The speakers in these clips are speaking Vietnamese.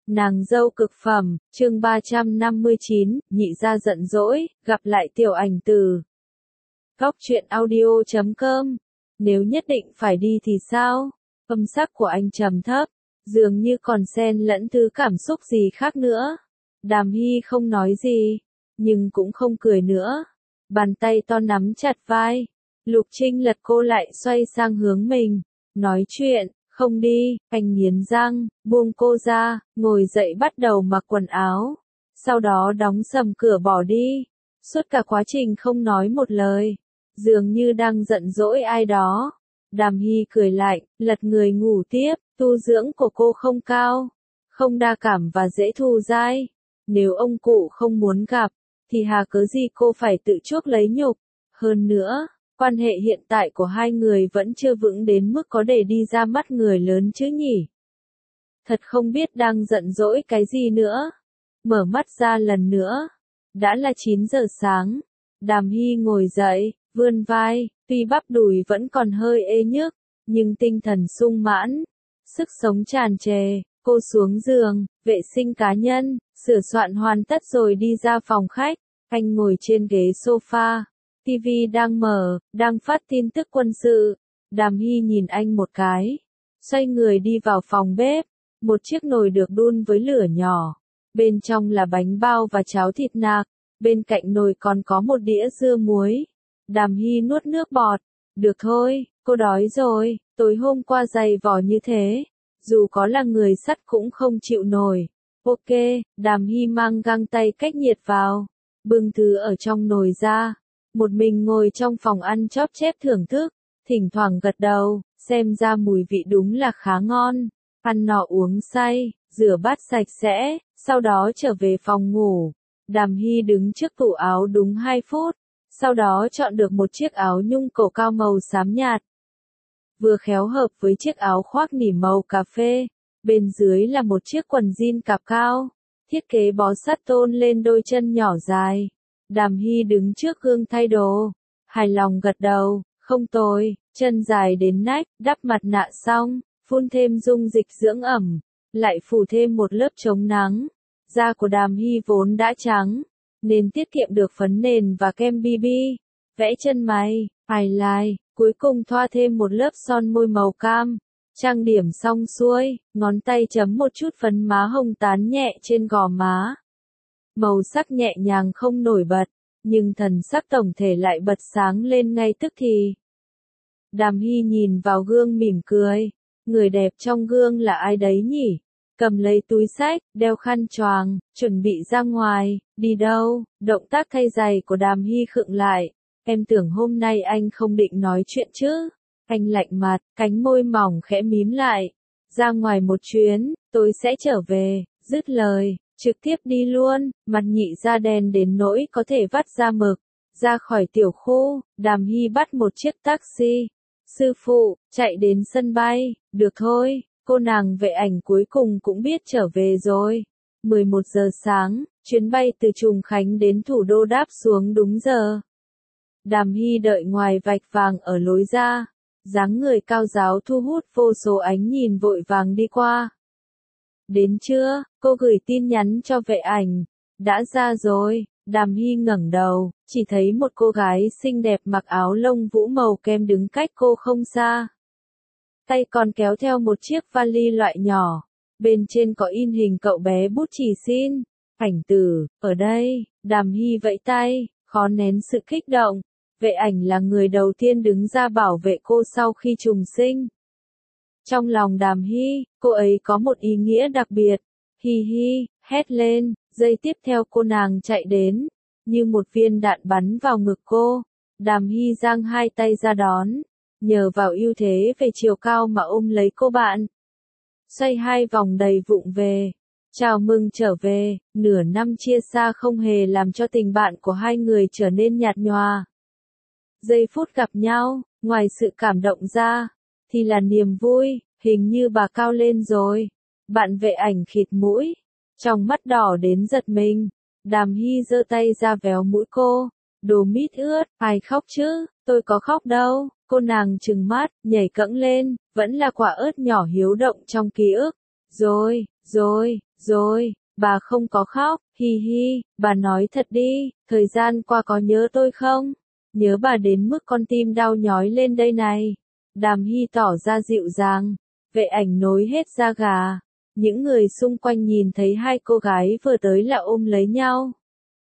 Nàng dâu cực phẩm, chương 359, nhị gia giận dỗi, gặp lại tiểu ảnh từ. Góc truyện audio.com. Nếu nhất định phải đi thì sao? Âm sắc của anh trầm thấp, dường như còn xen lẫn thứ cảm xúc gì khác nữa. Đàm Hy không nói gì, nhưng cũng không cười nữa. Bàn tay to nắm chặt vai. Lục Trinh lật cô lại xoay sang hướng mình. Nói chuyện, không đi, anh nghiến răng, buông cô ra, ngồi dậy bắt đầu mặc quần áo. Sau đó đóng sầm cửa bỏ đi. Suốt cả quá trình không nói một lời. Dường như đang giận dỗi ai đó. Đàm Hy cười lạnh, lật người ngủ tiếp, tu dưỡng của cô không cao, không đa cảm và dễ thù dai. Nếu ông cụ không muốn gặp, thì hà cớ gì cô phải tự chuốc lấy nhục. Hơn nữa, quan hệ hiện tại của hai người vẫn chưa vững đến mức có để đi ra mắt người lớn chứ nhỉ. Thật không biết đang giận dỗi cái gì nữa. Mở mắt ra lần nữa. Đã là 9 giờ sáng. Đàm Hy ngồi dậy, vươn vai, tuy bắp đùi vẫn còn hơi ê nhức, nhưng tinh thần sung mãn, sức sống tràn trề. Cô xuống giường, vệ sinh cá nhân, sửa soạn hoàn tất rồi đi ra phòng khách. Anh ngồi trên ghế sofa, TV đang mở, đang phát tin tức quân sự. Đàm Hy nhìn anh một cái, xoay người đi vào phòng bếp. Một chiếc nồi được đun với lửa nhỏ, bên trong là bánh bao và cháo thịt nạc, bên cạnh nồi còn có một đĩa dưa muối. Đàm Hy nuốt nước bọt, được thôi, cô đói rồi, tối hôm qua dày vò như thế, dù có là người sắt cũng không chịu nổi. Ok, Đàm Hy mang găng tay cách nhiệt vào, bưng thứ ở trong nồi ra, một mình ngồi trong phòng ăn chóp chép thưởng thức, thỉnh thoảng gật đầu, xem ra mùi vị đúng là khá ngon. Ăn no uống say, rửa bát sạch sẽ, sau đó trở về phòng ngủ. Đàm Hy đứng trước tủ áo đúng 2 phút, sau đó chọn được một chiếc áo nhung cổ cao màu xám nhạt. Vừa khéo hợp với chiếc áo khoác nỉ màu cà phê, bên dưới là một chiếc quần jean cạp cao, thiết kế bó sát tôn lên đôi chân nhỏ dài. Đàm Hy đứng trước gương thay đồ, hài lòng gật đầu, không tồi, chân dài đến nách, đắp mặt nạ xong, phun thêm dung dịch dưỡng ẩm, lại phủ thêm một lớp chống nắng. Da của Đàm Hy vốn đã trắng, nên tiết kiệm được phấn nền và kem BB. Vẽ chân mày, highlight, cuối cùng thoa thêm một lớp son môi màu cam. Trang điểm xong xuôi, ngón tay chấm một chút phấn má hồng tán nhẹ trên gò má. Màu sắc nhẹ nhàng không nổi bật, nhưng thần sắc tổng thể lại bật sáng lên ngay tức thì. Đàm Hy nhìn vào gương mỉm cười. Người đẹp trong gương là ai đấy nhỉ? Cầm lấy túi xách, đeo khăn choàng, chuẩn bị ra ngoài. Đi đâu? Động tác thay giày của Đàm Hy khựng lại. Em tưởng hôm nay anh không định nói chuyện chứ? Anh lạnh mặt, cánh môi mỏng khẽ mím lại. Ra ngoài một chuyến, tôi sẽ trở về. Dứt lời, trực tiếp đi luôn. Mặt nhị ra đen đến nỗi có thể vắt ra mực. Ra khỏi tiểu khu, Đàm Hy bắt một chiếc taxi. Sư phụ, chạy đến sân bay. Được thôi, cô nàng vệ ảnh cuối cùng cũng biết trở về rồi. 11 giờ sáng, chuyến bay từ Trùng Khánh đến thủ đô đáp xuống đúng giờ. Đàm Hy đợi ngoài vạch vàng ở lối ra. Dáng người cao ráo thu hút vô số ánh nhìn vội vàng đi qua. Đến chưa? Cô gửi tin nhắn cho vệ ảnh. Đã ra rồi. Đàm Hy ngẩng đầu, chỉ thấy một cô gái xinh đẹp mặc áo lông vũ màu kem đứng cách cô không xa. Tay còn kéo theo một chiếc vali loại nhỏ. Bên trên có in hình cậu bé bút chì xin. Ảnh tử, ở đây. Đàm Hy vẫy tay, khó nén sự kích động. Vệ ảnh là người đầu tiên đứng ra bảo vệ cô sau khi trùng sinh. Trong lòng Đàm Hy, cô ấy có một ý nghĩa đặc biệt. Hi hi, hét lên, giây tiếp theo cô nàng chạy đến, như một viên đạn bắn vào ngực cô. Đàm Hy giang hai tay ra đón, nhờ vào ưu thế về chiều cao mà ôm lấy cô bạn. Xoay 2 vòng đầy vụng về. Chào mừng trở về, nửa năm chia xa không hề làm cho tình bạn của hai người trở nên nhạt nhòa. Giây phút gặp nhau, ngoài sự cảm động ra, thì là niềm vui, hình như bà cao lên rồi. Bạn vệ ảnh khịt mũi, trong mắt đỏ đến giật mình. Đàm Hy giơ tay ra véo mũi cô. Đồ mít ướt, ai khóc chứ, tôi có khóc đâu. Cô nàng trừng mắt, nhảy cẫng lên, vẫn là quả ớt nhỏ hiếu động trong ký ức. Rồi, Rồi, bà không có khóc, hi hi, bà nói thật đi, thời gian qua có nhớ tôi không? Nhớ bà đến mức con tim đau nhói lên đây này. Đàm Hy tỏ ra dịu dàng, Vệ Ảnh nối hết da gà. Những người xung quanh nhìn thấy hai cô gái vừa tới là ôm lấy nhau.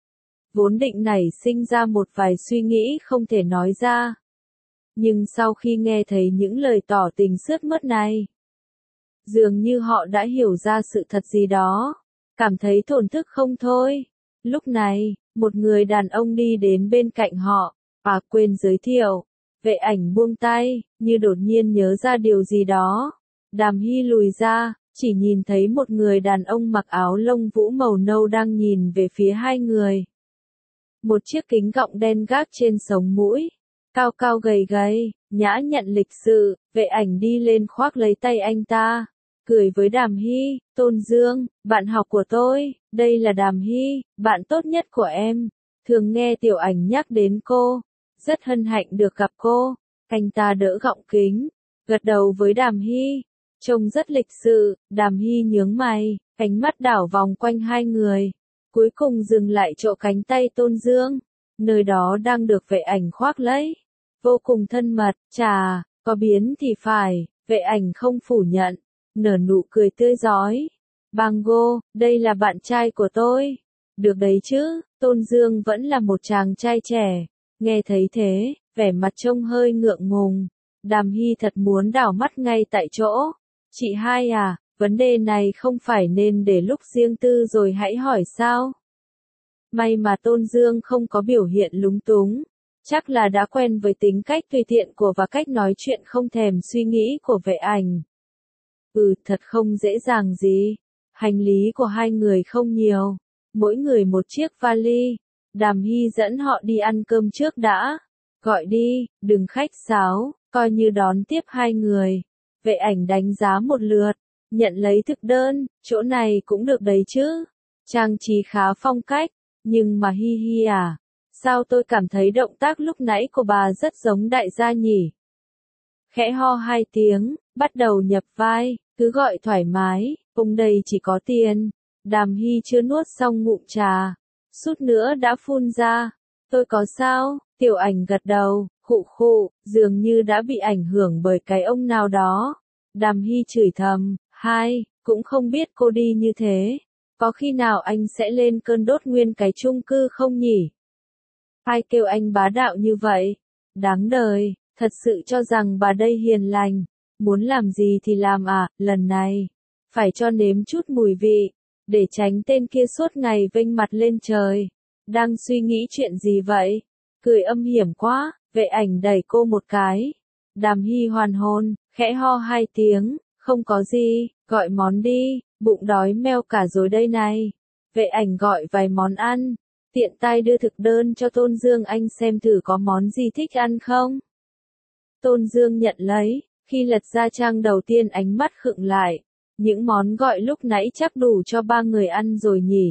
Vốn định nảy sinh ra một vài suy nghĩ không thể nói ra. Nhưng sau khi nghe thấy những lời tỏ tình sướt mướt này, dường như họ đã hiểu ra sự thật gì đó, cảm thấy thổn thức không thôi. Lúc này, một người đàn ông đi đến bên cạnh họ, quên giới thiệu. Vệ Ảnh buông tay, như đột nhiên nhớ ra điều gì đó. Đàm Hy lùi ra, chỉ nhìn thấy một người đàn ông mặc áo lông vũ màu nâu đang nhìn về phía hai người. Một chiếc kính gọng đen gác trên sống mũi, cao cao gầy gầy, nhã nhặn lịch sự. Vệ Ảnh đi lên khoác lấy tay anh ta, cười với Đàm Hy, Tôn Dương, bạn học của tôi, đây là Đàm Hy, bạn tốt nhất của em. Thường nghe Tiểu Ảnh nhắc đến cô, rất hân hạnh được gặp cô. Anh ta đỡ gọng kính, gật đầu với Đàm Hy, trông rất lịch sự. Đàm Hy nhướng mày, ánh mắt đảo vòng quanh hai người, cuối cùng dừng lại chỗ cánh tay Tôn Dương, nơi đó đang được Vệ Ảnh khoác lấy. Vô cùng thân mật, chà, có biến thì phải, Vệ Ảnh không phủ nhận, nở nụ cười tươi rói. Bango, đây là bạn trai của tôi. Được đấy chứ, Tôn Dương vẫn là một chàng trai trẻ. Nghe thấy thế, vẻ mặt trông hơi ngượng ngùng. Đàm Hy thật muốn đảo mắt ngay tại chỗ. Chị hai à, vấn đề này không phải nên để lúc riêng tư rồi hãy hỏi sao? May mà Tôn Dương không có biểu hiện lúng túng. Chắc là đã quen với tính cách tùy tiện của và cách nói chuyện không thèm suy nghĩ của Vệ Ảnh. Thật không dễ dàng gì. Hành lý của hai người không nhiều, mỗi người một chiếc vali. Đàm Hy dẫn họ đi ăn cơm trước đã. Gọi đi, đừng khách sáo, coi như đón tiếp hai người. Vệ Ảnh đánh giá một lượt, nhận lấy thực đơn, chỗ này cũng được đấy chứ. Trang trí khá phong cách, nhưng mà hi hi à, sao tôi cảm thấy động tác lúc nãy của bà rất giống đại gia nhỉ? Khẽ ho hai tiếng, bắt đầu nhập vai, cứ gọi thoải mái, ông đây chỉ có tiền. Đàm Hy chưa nuốt xong ngụm trà, sút nữa đã phun ra. Tôi có sao? Tiểu Ảnh gật đầu, khụ khụ, dường như đã bị ảnh hưởng bởi cái ông nào đó. Đàm Hy chửi thầm, cũng không biết cô đi như thế. Có khi nào anh sẽ lên cơn đốt nguyên cái chung cư không nhỉ? Ai kêu anh bá đạo như vậy? Đáng đời, thật sự cho rằng bà đây hiền lành. Muốn làm gì thì làm à, lần này. Phải cho nếm chút mùi vị. Để tránh tên kia suốt ngày vênh mặt lên trời. Đang suy nghĩ chuyện gì vậy? Cười âm hiểm quá, Vệ Ảnh đẩy cô một cái. Đàm Hy hoàn hồn, khẽ ho hai tiếng, không có gì, gọi món đi, bụng đói meo cả rồi đây này. Vệ Ảnh gọi vài món ăn, tiện tay đưa thực đơn cho Tôn Dương anh xem thử có món gì thích ăn không. Tôn Dương nhận lấy, khi lật ra trang đầu tiên ánh mắt khựng lại. Những món gọi lúc nãy chắc đủ cho ba người ăn rồi nhỉ.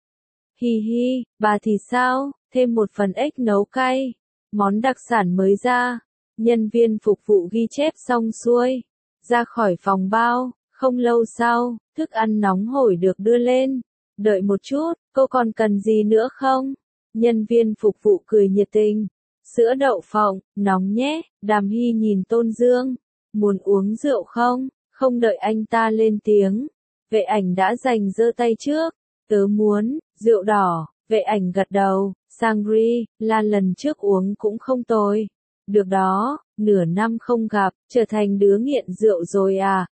Hi hi, bà thì sao, thêm một phần ếch nấu cay. Món đặc sản mới ra. Nhân viên phục vụ ghi chép xong xuôi. Ra khỏi phòng bao, không lâu sau, thức ăn nóng hổi được đưa lên. Đợi một chút, cô còn cần gì nữa không? Nhân viên phục vụ cười nhiệt tình. Sữa đậu phộng, nóng nhé. Đàm Hy nhìn Tôn Dương. Muốn uống rượu không? Không đợi anh ta lên tiếng. Vệ Ảnh đã giành giơ tay trước. Tớ muốn, rượu đỏ. Vệ Ảnh gật đầu. Sangri, là lần trước uống cũng không tồi. Được đó, nửa năm không gặp, trở thành đứa nghiện rượu rồi à,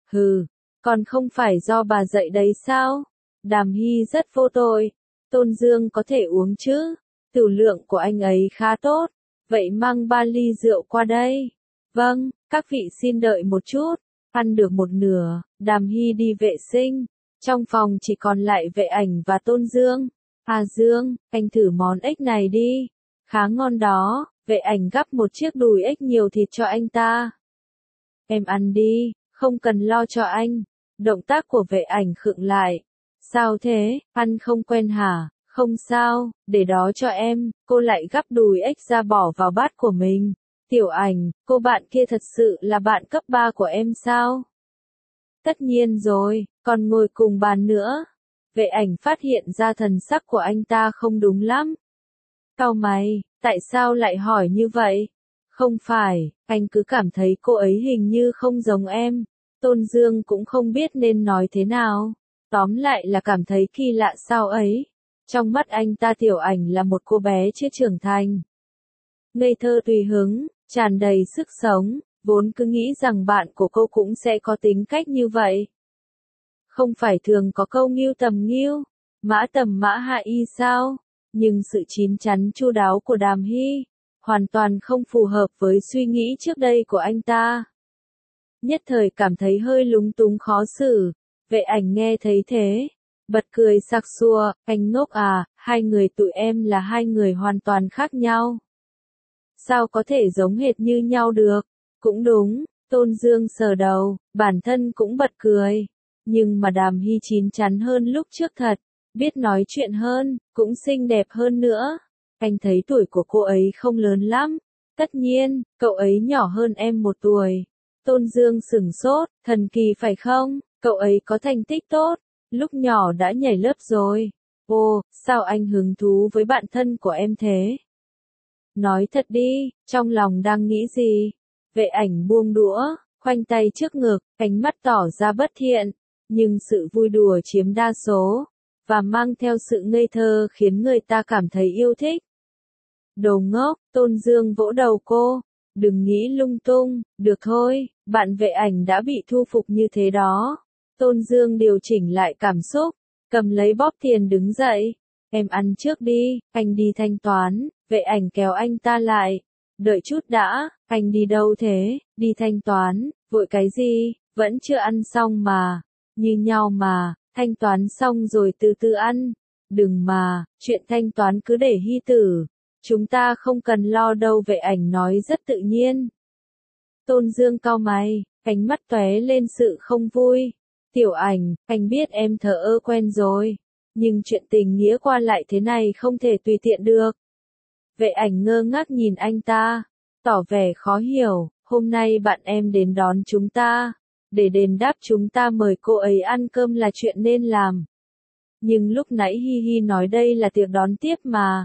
còn không phải do bà dạy đấy sao? Đàm Hy rất vô tội. Tôn Dương có thể uống chứ? Tửu lượng của anh ấy khá tốt. Vậy mang 3 ly rượu qua đây. Vâng, các vị xin đợi một chút. Ăn được một nửa, Đàm Hy đi vệ sinh. Trong phòng chỉ còn lại Vệ Ảnh và Tôn Dương. Dương, anh thử món ếch này đi. Khá ngon đó. Vệ Ảnh gắp một chiếc đùi ếch nhiều thịt cho anh ta. Em ăn đi, không cần lo cho anh. Động tác của Vệ Ảnh khựng lại. Sao thế, ăn không quen hả? Không sao, để đó cho em. Cô lại gắp đùi ếch ra bỏ vào bát của mình. Tiểu Ảnh, cô bạn kia thật sự là bạn cấp 3 của em sao? Tất nhiên rồi, còn ngồi cùng bàn nữa. Vệ ảnh phát hiện ra thần sắc của anh ta không đúng lắm. Cau mày, tại sao lại hỏi như vậy? Không phải, anh cứ cảm thấy cô ấy hình như không giống em. Tôn Dương cũng không biết nên nói thế nào. Tóm lại là cảm thấy kỳ lạ sao ấy. Trong mắt anh ta Tiểu Ảnh là một cô bé chưa trưởng thành. Ngây thơ tùy hứng, tràn đầy sức sống, vốn cứ nghĩ rằng bạn của cô cũng sẽ có tính cách như vậy. Không phải thường có câu nghiêu tầm nghiêu, mã tầm mã hạ y sao? Nhưng sự chín chắn chu đáo của Đàm Hy hoàn toàn không phù hợp với suy nghĩ trước đây của anh ta. Nhất thời cảm thấy hơi lúng túng khó xử. Vệ ảnh nghe thấy thế, bật cười sặc sụa, anh ngốc à, hai người tụi em là hai người hoàn toàn khác nhau. Sao có thể giống hệt như nhau được? Cũng đúng, Tôn Dương sờ đầu, bản thân cũng bật cười. Nhưng mà Đàm Hy chín chắn hơn lúc trước thật, biết nói chuyện hơn, cũng xinh đẹp hơn nữa. Anh thấy tuổi của cô ấy không lớn lắm. Tất nhiên, cậu ấy nhỏ hơn em 1 tuổi. Tôn Dương sửng sốt, thần kỳ phải không? Cậu ấy có thành tích tốt, lúc nhỏ đã nhảy lớp rồi. Ồ, sao anh hứng thú với bạn thân của em thế? Nói thật đi, trong lòng đang nghĩ gì? Vệ ảnh buông đũa, khoanh tay trước ngực, ánh mắt tỏ ra bất thiện. Nhưng sự vui đùa chiếm đa số, và mang theo sự ngây thơ khiến người ta cảm thấy yêu thích. Đồ ngốc, Tôn Dương vỗ đầu cô. Đừng nghĩ lung tung, được thôi, bạn Vệ ảnh đã bị thu phục như thế đó. Tôn Dương điều chỉnh lại cảm xúc, cầm lấy bóp tiền đứng dậy. Em ăn trước đi, anh đi thanh toán. Vệ ảnh kéo anh ta lại. Đợi chút đã, anh đi đâu thế? Đi thanh toán, vội cái gì, vẫn chưa ăn xong mà. Như nhau mà, thanh toán xong rồi từ từ ăn. Đừng mà, chuyện thanh toán cứ để Hy tử. Chúng ta không cần lo đâu, Vệ ảnh nói rất tự nhiên. Tôn Dương cau mày, ánh mắt tóe lên sự không vui. Tiểu Ảnh, anh biết em thờ ơ quen rồi. Nhưng chuyện tình nghĩa qua lại thế này không thể tùy tiện được. Vệ ảnh ngơ ngác nhìn anh ta, tỏ vẻ khó hiểu. Hôm nay bạn em đến đón chúng ta. Để đền đáp chúng ta mời cô ấy ăn cơm là chuyện nên làm. Nhưng lúc nãy Hi Hi nói đây là tiệc đón tiếp mà.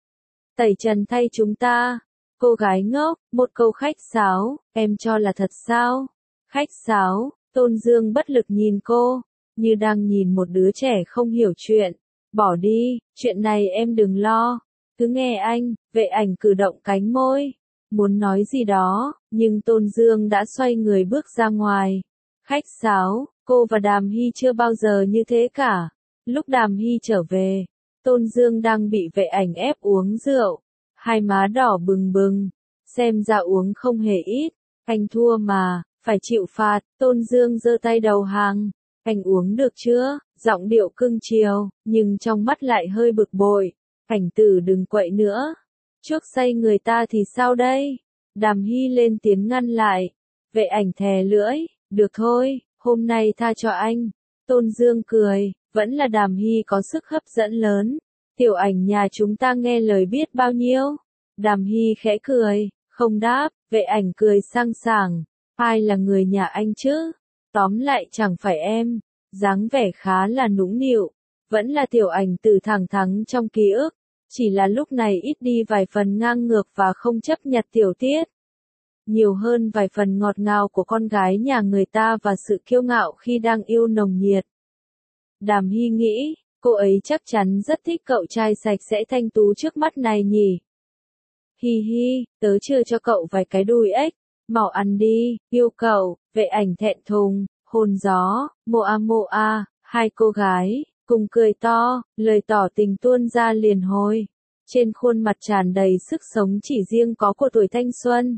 Tẩy trần thay chúng ta. Cô gái ngốc, một câu khách sáo, em cho là thật sao? Khách sáo, Tôn Dương bất lực nhìn cô, như đang nhìn một đứa trẻ không hiểu chuyện. Bỏ đi, chuyện này em đừng lo. Cứ nghe anh. Vệ ảnh cử động cánh môi, muốn nói gì đó, nhưng Tôn Dương đã xoay người bước ra ngoài. Khách sáo, cô và Đàm Hy chưa bao giờ như thế cả. Lúc Đàm Hy trở về, Tôn Dương đang bị vệ ảnh ép uống rượu. Hai má đỏ bừng bừng, xem ra uống không hề ít. Anh thua mà, phải chịu phạt. Tôn Dương giơ tay đầu hàng. Anh uống được chưa? Giọng điệu cưng chiều, nhưng trong mắt lại hơi bực bội. Ảnh tử đừng quậy nữa. Chuốc say người ta thì sao đây? Đàm Hy lên tiếng ngăn lại. Vệ ảnh thè lưỡi. Được thôi, hôm nay tha cho anh. Tôn Dương cười, vẫn là Đàm Hy có sức hấp dẫn lớn. Tiểu Ảnh nhà chúng ta nghe lời biết bao nhiêu. Đàm Hy khẽ cười, không đáp. Vệ ảnh cười sang sảng. Ai là người nhà anh chứ? Tóm lại chẳng phải em. Dáng vẻ khá là nũng nịu. Vẫn là Tiểu Ảnh từ thẳng thắn trong ký ức. Chỉ là lúc này ít đi vài phần ngang ngược và không chấp nhặt tiểu tiết. Nhiều hơn vài phần ngọt ngào của con gái nhà người ta và sự kiêu ngạo khi đang yêu nồng nhiệt. Đàm Hy nghĩ, cô ấy chắc chắn rất thích cậu trai sạch sẽ thanh tú trước mắt này nhỉ. Hi hi, tớ chưa cho cậu vài cái đùi ếch, mau ăn đi, yêu cậu. Vệ ảnh thẹn thùng, hôn gió, moa, hai cô gái cùng cười to, lời tỏ tình tuôn ra liền hồi. Trên khuôn mặt tràn đầy sức sống chỉ riêng có của tuổi thanh xuân.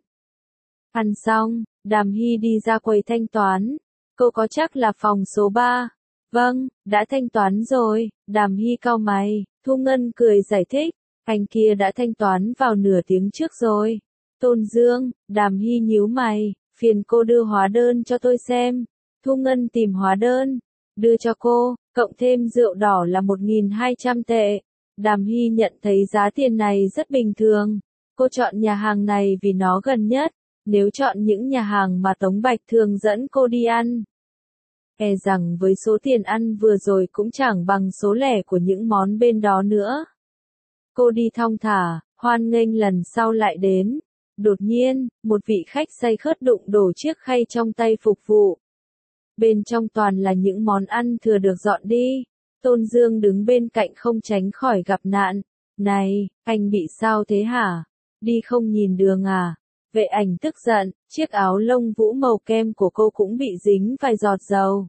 Ăn xong, Đàm Hy đi ra quầy thanh toán. Cô có chắc là phòng số 3? Vâng, đã thanh toán rồi. Đàm Hy cau mày, Thu Ngân cười giải thích. Anh kia đã thanh toán vào nửa tiếng trước rồi. Tôn Dương, Đàm Hy nhíu mày, phiền cô đưa hóa đơn cho tôi xem. Thu Ngân tìm hóa đơn, đưa cho cô, cộng thêm rượu đỏ là 1.200 tệ. Đàm Hy nhận thấy giá tiền này rất bình thường. Cô chọn nhà hàng này vì nó gần nhất. Nếu chọn những nhà hàng mà Tống Bạch thường dẫn cô đi ăn, e rằng với số tiền ăn vừa rồi cũng chẳng bằng số lẻ của những món bên đó nữa. Cô đi thong thả, hoan nghênh lần sau lại đến. Đột nhiên, một vị khách say khướt đụng đổ chiếc khay trong tay phục vụ. Bên trong toàn là những món ăn thừa được dọn đi. Tôn Dương đứng bên cạnh không tránh khỏi gặp nạn. Này, anh bị sao thế hả? Đi không nhìn đường à? Vệ Ảnh tức giận, chiếc áo lông vũ màu kem của cô cũng bị dính vài giọt dầu.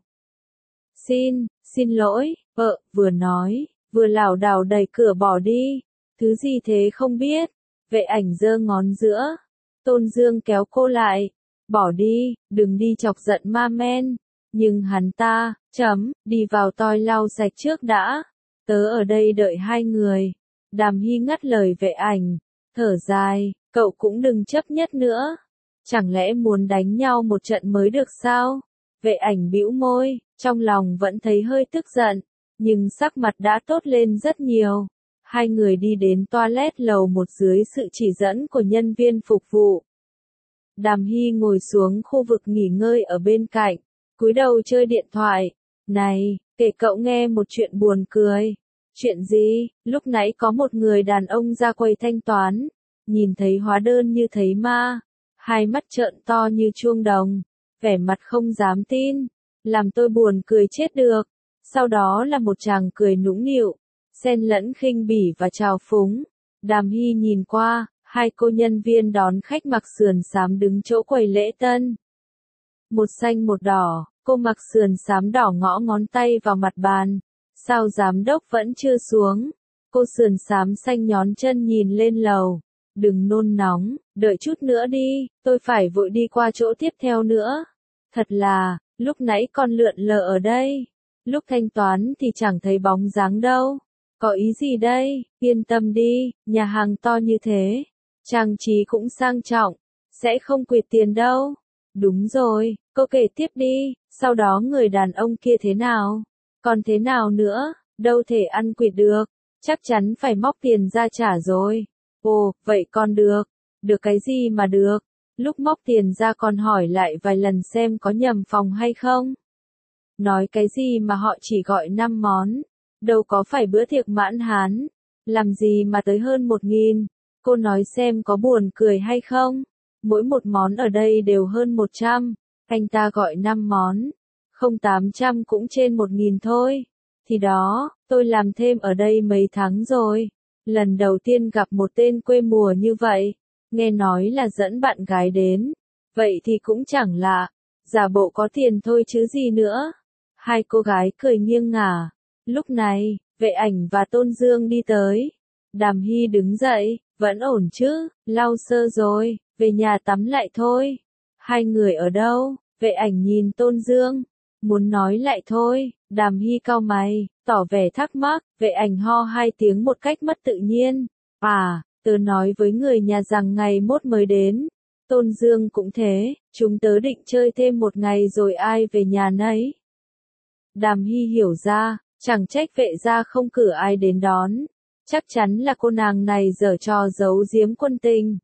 Xin lỗi, vừa nói, vừa lảo đảo đẩy cửa bỏ đi. Thứ gì thế không biết? Vệ Ảnh giơ ngón giữa. Tôn Dương kéo cô lại. Bỏ đi, đừng đi chọc giận ma men. Nhưng hắn ta, đi vào toi lau sạch trước đã. Tớ ở đây đợi hai người. Đàm Hy ngắt lời Vệ Ảnh, thở dài, cậu cũng đừng chấp nhất nữa. Chẳng lẽ muốn đánh nhau một trận mới được sao? Vệ Ảnh bĩu môi, trong lòng vẫn thấy hơi tức giận, nhưng sắc mặt đã tốt lên rất nhiều. Hai người đi đến toilet lầu một dưới sự chỉ dẫn của nhân viên phục vụ. Đàm Hy ngồi xuống khu vực nghỉ ngơi ở bên cạnh, cúi đầu chơi điện thoại. Này, kể cậu nghe một chuyện buồn cười. Chuyện gì? Lúc nãy có một người đàn ông ra quầy thanh toán, nhìn thấy hóa đơn như thấy ma, hai mắt trợn to như chuông đồng, vẻ mặt không dám tin, làm tôi buồn cười chết được. Sau đó là một tràng cười nũng nịu, xen lẫn khinh bỉ và trào phúng. Đàm Hy nhìn qua, hai cô nhân viên đón khách mặc sườn xám đứng chỗ quầy lễ tân. Một xanh một đỏ, cô mặc sườn xám đỏ ngõ ngón tay vào mặt bàn. Sao giám đốc vẫn chưa xuống? Cô sườn xám xanh nhón chân nhìn lên lầu. Đừng nôn nóng, đợi chút nữa đi, tôi phải vội đi qua chỗ tiếp theo nữa. Thật là, lúc nãy con lượn lờ ở đây. Lúc thanh toán thì chẳng thấy bóng dáng đâu. Có ý gì đây? Yên tâm đi, nhà hàng to như thế. Trang trí cũng sang trọng, sẽ không quỵt tiền đâu. Đúng rồi, cô kể tiếp đi, sau đó người đàn ông kia thế nào? Còn thế nào nữa, đâu thể ăn quỵt được, chắc chắn phải móc tiền ra trả rồi. Ồ, vậy con được. Được cái gì mà được? Lúc móc tiền ra con hỏi lại vài lần xem có nhầm phòng hay không. Nói cái gì mà họ chỉ gọi 5 món. Đâu có phải bữa tiệc mãn hán. Làm gì mà tới hơn 1.000. Cô nói xem có buồn cười hay không. Mỗi một món ở đây đều hơn 100. Anh ta gọi 5 món. Không 800 cũng trên 1.000 thôi. Thì đó, tôi làm thêm ở đây mấy tháng rồi. Lần đầu tiên gặp một tên quê mùa như vậy. Nghe nói là dẫn bạn gái đến. Vậy thì cũng chẳng lạ. Giả bộ có tiền thôi chứ gì nữa. Hai cô gái cười nghiêng ngả. Lúc này, Vệ Ảnh và Tôn Dương đi tới. Đàm Hy đứng dậy, vẫn ổn chứ, lau sơ rồi, về nhà tắm lại thôi. Hai người ở đâu? Vệ Ảnh nhìn Tôn Dương. Muốn nói lại thôi, Đàm Hy cau mày, tỏ vẻ thắc mắc. Vệ Ảnh ho hai tiếng một cách mất tự nhiên. À, tớ nói với người nhà rằng ngày mốt mới đến. Tôn Dương cũng thế, chúng tớ định chơi thêm một ngày rồi ai về nhà nấy. Đàm Hy hiểu ra, chẳng trách Vệ gia không cử ai đến đón. Chắc chắn là cô nàng này giở trò giấu giếm quân tình.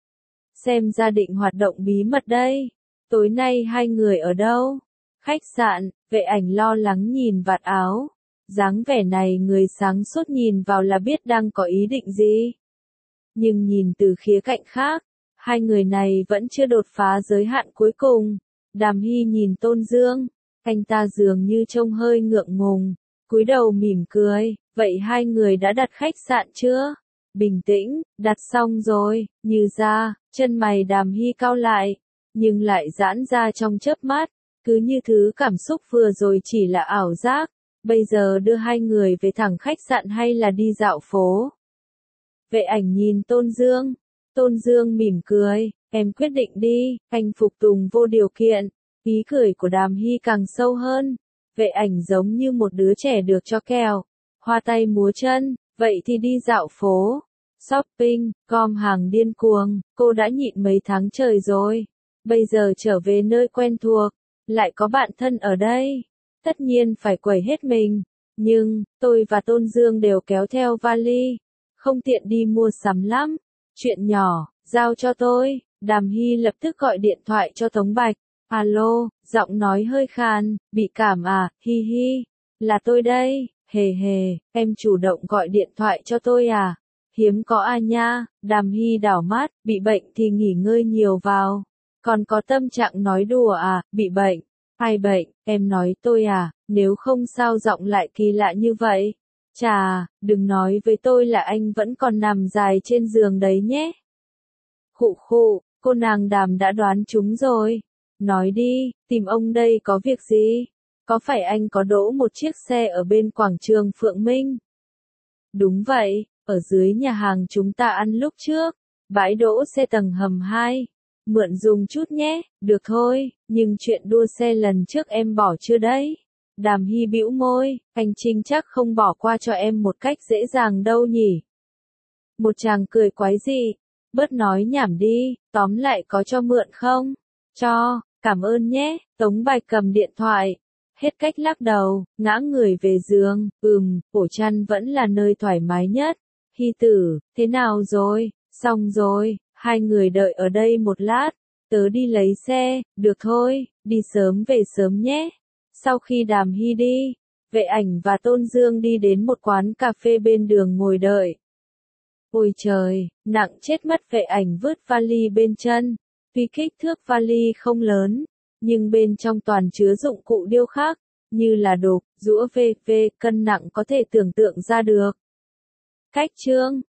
Xem ra định hoạt động bí mật đây. Tối nay hai người ở đâu? Khách sạn. Vệ Ảnh lo lắng nhìn vạt áo. Dáng vẻ này người sáng suốt nhìn vào là biết đang có ý định gì. Nhưng nhìn từ khía cạnh khác, hai người này vẫn chưa đột phá giới hạn cuối cùng. Đàm Hy nhìn Tôn Dương, anh ta dường như trông hơi ngượng ngùng, cúi đầu mỉm cười. Vậy hai người đã đặt khách sạn chưa? Bình tĩnh, đặt xong rồi. Như ra, chân mày Đàm Hy cau lại, nhưng lại giãn ra trong chớp mắt, cứ như thứ cảm xúc vừa rồi chỉ là ảo giác. Bây giờ đưa hai người về thẳng khách sạn hay là đi dạo phố? Vệ Ảnh nhìn Tôn Dương. Tôn Dương mỉm cười, em quyết định đi, anh phục tùng vô điều kiện. Ý cười của Đàm Hy càng sâu hơn. Vệ Ảnh giống như một đứa trẻ được cho kẹo, hoa tay múa chân. Vậy thì đi dạo phố, shopping, gom hàng điên cuồng. Cô đã nhịn mấy tháng trời rồi. Bây giờ trở về nơi quen thuộc, lại có bạn thân ở đây. Tất nhiên phải quẩy hết mình. Nhưng, tôi và Tôn Dương đều kéo theo vali. Không tiện đi mua sắm lắm. Chuyện nhỏ, giao cho tôi. Đàm Hy lập tức gọi điện thoại cho Tống Bạch. Alo, giọng nói hơi khàn, bị cảm à, hi hi, là tôi đây, hề hề, em chủ động gọi điện thoại cho tôi à, hiếm có ai nha, Đàm Hy đảo mắt, bị bệnh thì nghỉ ngơi nhiều vào, còn có tâm trạng nói đùa à, bị bệnh, ai bệnh, em nói tôi à, nếu không sao giọng lại kỳ lạ như vậy, chà, đừng nói với tôi là anh vẫn còn nằm dài trên giường đấy nhé. Khụ khụ, cô nàng Đàm đã đoán trúng rồi. Nói đi, tìm ông đây có việc gì? Có phải anh có đỗ một chiếc xe ở bên quảng trường Phượng Minh? Đúng vậy, ở dưới nhà hàng chúng ta ăn lúc trước, bãi đỗ xe tầng hầm 2. Mượn dùng chút nhé, được thôi, nhưng chuyện đua xe lần trước em bỏ chưa đấy? Đàm Hy bĩu môi, anh Trinh chắc không bỏ qua cho em một cách dễ dàng đâu nhỉ? Một chàng cười quái dị, bớt nói nhảm đi, tóm lại có cho mượn không? Cho, cảm ơn nhé, Tống Bạch cầm điện thoại. Hết cách lắc đầu, ngã người về giường, ổ chăn vẫn là nơi thoải mái nhất. Hy tử, thế nào rồi? Xong rồi, hai người đợi ở đây một lát. Tớ đi lấy xe, được thôi, đi sớm về sớm nhé. Sau khi Đàm Hy đi, Vệ Ảnh và Tôn Dương đi đến một quán cà phê bên đường ngồi đợi. Ôi trời, nặng chết mất. Vệ Ảnh vứt vali bên chân. Tuy kích thước vali không lớn, nhưng bên trong toàn chứa dụng cụ điêu khắc, như là đục, rũa, cân nặng có thể tưởng tượng ra được. Cách chương